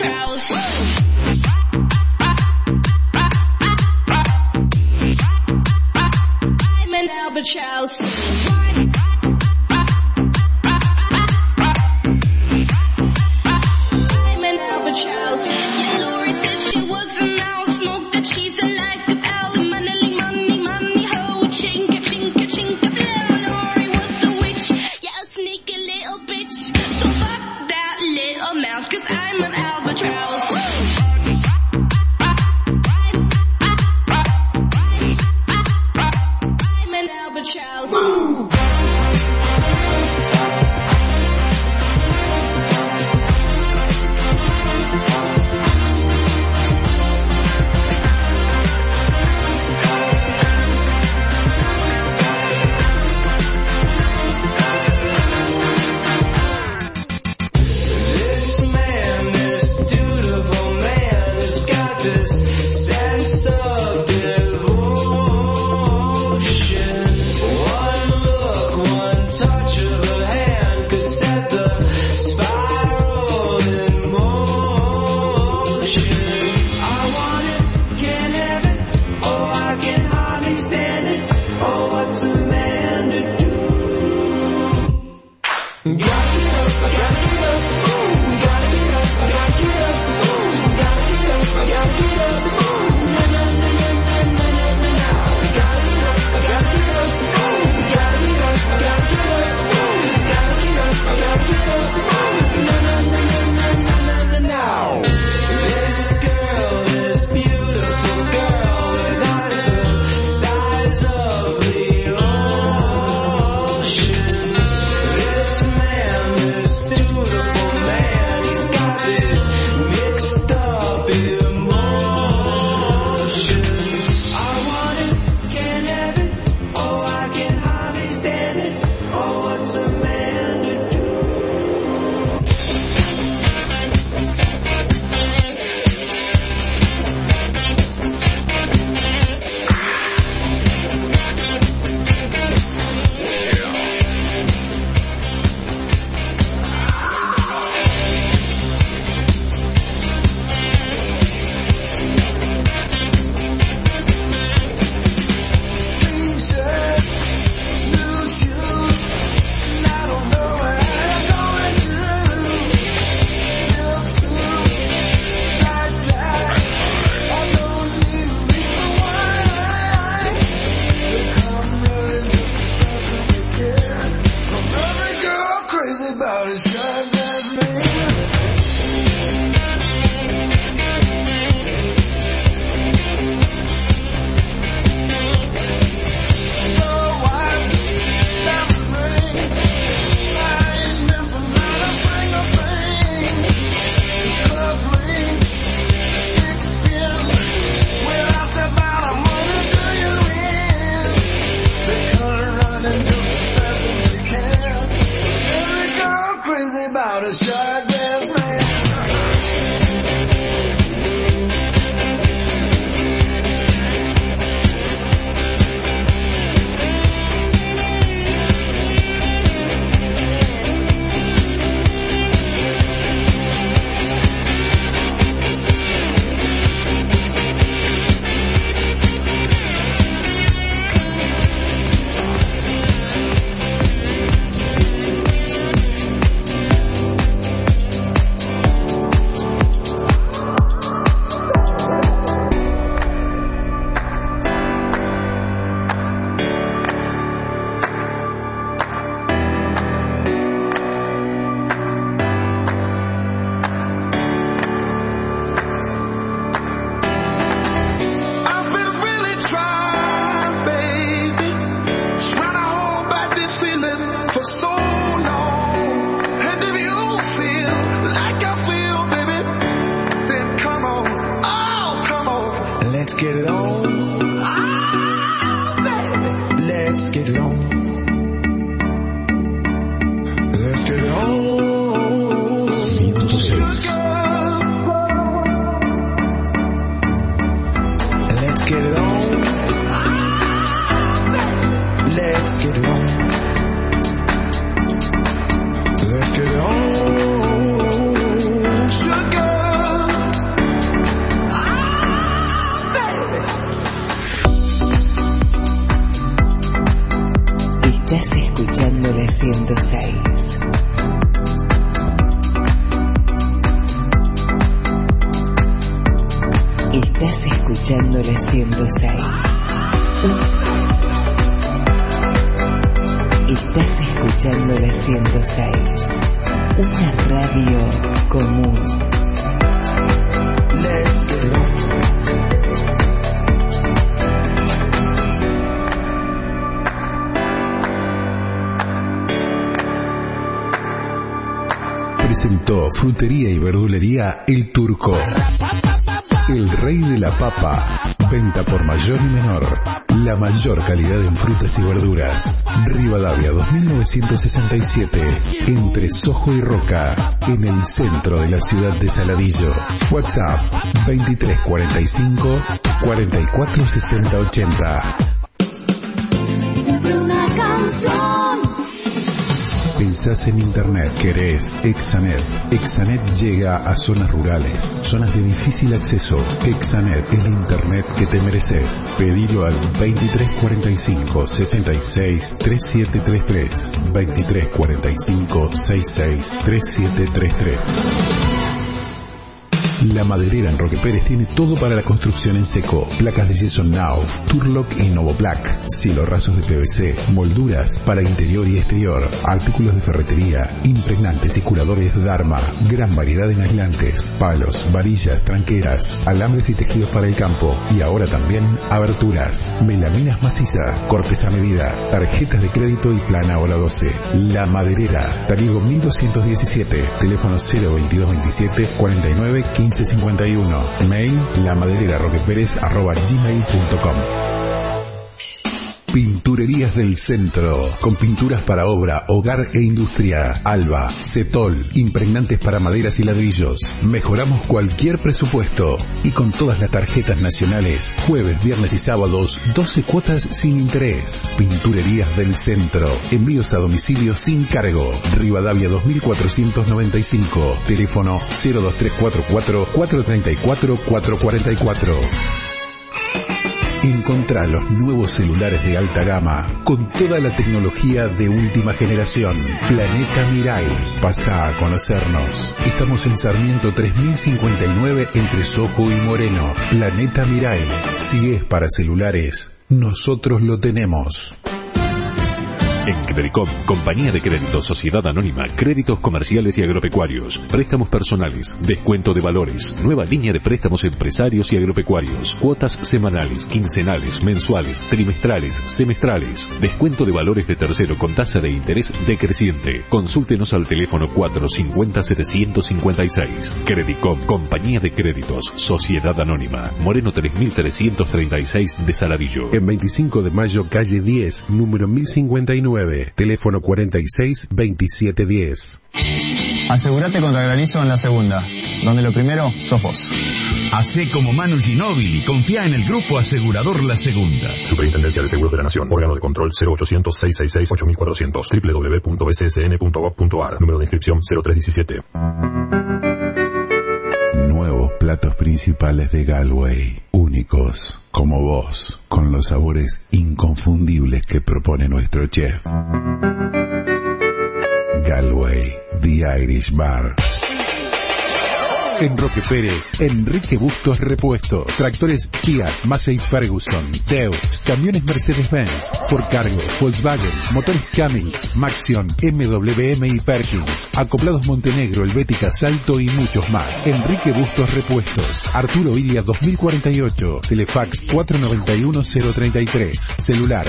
Let's get it on, sugar. escuchando la 106. Estás escuchando la 106. Una radio común. Let's get on. Presentó Frutería y Verdulería El Turco, el rey de la papa. Venta por mayor y menor. La mayor calidad en frutas y verduras. Rivadavia 2967, entre Sojo y Roca, en el centro de la ciudad de Saladillo. WhatsApp 2345 446080. Siempre una canción. Pensás en Internet, querés Exanet. Exanet llega a zonas rurales, zonas de difícil acceso. Exanet, el Internet que te mereces. Pedilo al 2345 66 3733. 2345 66 3733. La Maderera en Roque Pérez tiene todo para la construcción en seco. Placas de yeso Nauf, Turlock y Novoplac. Cielo rasos de PVC. Molduras para interior y exterior. Artículos de ferretería. Impregnantes y curadores Dharma. Gran variedad en aislantes. Palos, varillas, tranqueras. Alambres y tejidos para el campo. Y ahora también aberturas. Melaminas maciza. Cortes a medida. Tarjetas de crédito y plan ahora 12. La Maderera. Tarigo 1217. Teléfono 02227 49 1551. Mail lamadereraroqueperez@gmail.com. Pinturerías del Centro, con pinturas para obra, hogar e industria. Alba, Cetol, impregnantes para maderas y ladrillos. Mejoramos cualquier presupuesto. Y con todas las tarjetas nacionales, jueves, viernes y sábados, 12 cuotas sin interés. Pinturerías del Centro, envíos a domicilio sin cargo. Rivadavia 2495, teléfono 02344 434 444. Encontrá los nuevos celulares de alta gama con toda la tecnología de última generación. Planeta Mirai. Pasa a conocernos. Estamos en Sarmiento 3059 entre Sojo y Moreno. Planeta Mirai. Si es para celulares, nosotros lo tenemos. En Credicom, Compañía de Créditos Sociedad Anónima, créditos comerciales y agropecuarios, préstamos personales, descuento de valores, nueva línea de préstamos empresarios y agropecuarios, cuotas semanales, quincenales, mensuales, trimestrales, semestrales, descuento de valores de tercero con tasa de interés decreciente. Consúltenos al teléfono 450-756. Credicom, Compañía de Créditos Sociedad Anónima, Moreno 3336 de Saladillo. En 25 de mayo, calle 10, número 1059. Teléfono 46 2710. Asegúrate contra granizo en la segunda, donde lo primero sos vos. Hacé como Manu Ginóbili y confía en el Grupo Asegurador La Segunda. Superintendencia de Seguros de la Nación. Órgano de control 0800-666-8400. www.bssn.gov.ar. Número de inscripción 0317. Nuevos platos principales de Galway. Únicos, como vos, con los sabores inconfundibles que propone nuestro chef. Galway, The Irish Bar. En Roque Pérez, Enrique Bustos Repuestos, tractores Fiat, Massey Ferguson, Deutz, camiones Mercedes-Benz, Ford Cargo, Volkswagen, motores Cummins, Maxion, MWM y Perkins, acoplados Montenegro, Helvética, Salto y muchos más. Enrique Bustos Repuestos, Arturo Ilia 2048, Telefax 491-033, celular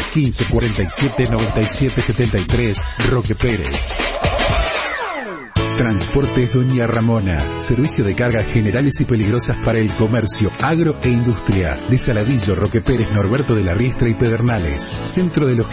1547-9773, Roque Pérez. Transportes Doña Ramona. Servicio de cargas generales y peligrosas para el comercio, agro e industria. De Saladillo, Roque Pérez, Norberto de la Riestra y Pedernales. Centro de